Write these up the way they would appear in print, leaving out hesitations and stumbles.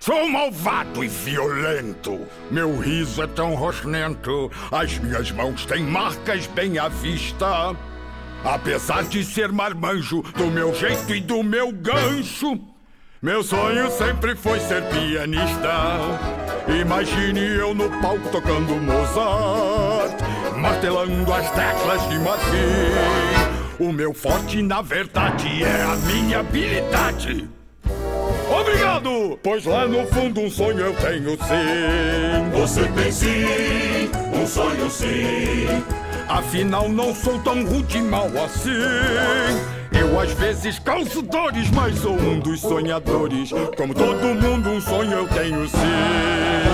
Sou malvado e violento. Meu riso é tão rosnento. As minhas mãos têm marcas bem à vista. Apesar de ser marmanjo, do meu jeito e do meu gancho, meu sonho sempre foi ser pianista. Imagine eu no palco tocando Mozart, martelando as teclas de marfim. O meu forte, na verdade, é a minha habilidade. Obrigado! Pois lá no fundo um sonho eu tenho sim. Você tem sim, um sonho sim. Afinal não sou tão rude e mal assim. Eu às vezes causo dores, mas sou um dos sonhadores. Como todo mundo um sonho eu tenho sim.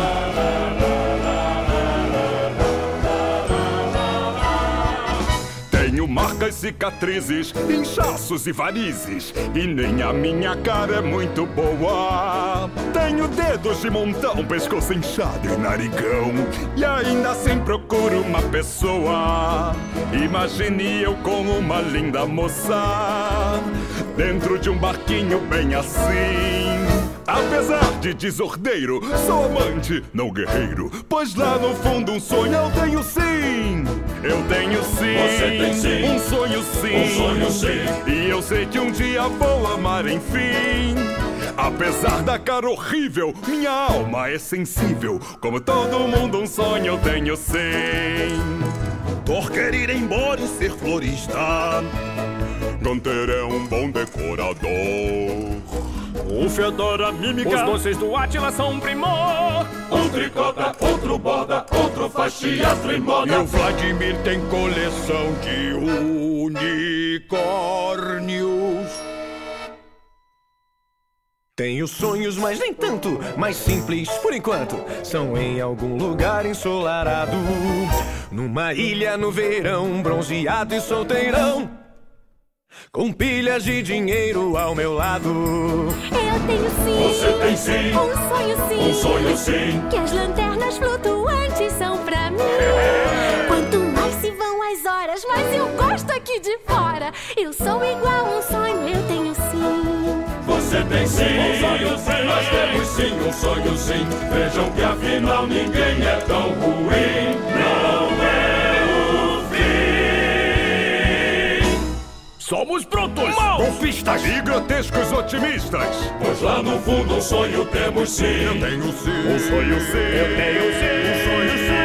Tenho marcas, cicatrizes, inchaços e varizes, e nem a minha cara é muito boa. Tenho dedos de montão, pescoço inchado e narigão, e ainda assim procuro uma pessoa. Imagine eu com uma linda moça, dentro de um barquinho bem assim. Apesar de desordeiro, sou amante, não guerreiro, pois lá no fundo um sonho eu tenho sim. Eu tenho sim. Você tem sim. Um sonho sim. Um sonho sim. E eu sei que um dia vou amar enfim. Apesar da cara horrível, minha alma é sensível. Como todo mundo um sonho eu tenho sim. Dor quer ir embora e ser florista. Gunter é um bom decorador. O fedor, a mímica, os doces do Átila são um primor. Um tricota, outro borda, outro faz teatro e moda. E o Vladimir tem coleção de unicórnios. Tenho sonhos, mas nem tanto, mais simples por enquanto. São em algum lugar ensolarado, numa ilha no verão, bronzeado e solteirão, com pilhas de dinheiro ao meu lado. Eu tenho sim. Você tem sim. Um sonho sim. Um sonho sim. Que as lanternas flutuantes são pra mim. Quanto mais se vão as horas, mais eu gosto aqui de fora. Eu sou igual a um sonho, eu tenho sim. Você tem sim. Um sonho sim. Nós temos sim um sonho sim. Vejam que afinal ninguém é tão ruim. Não é o fim. Somos prontos, golpistas e grotescos otimistas. Pois lá no fundo um sonho temos sim. Eu tenho sim. Um sonho sim. Eu tenho sim. Um sonho sim.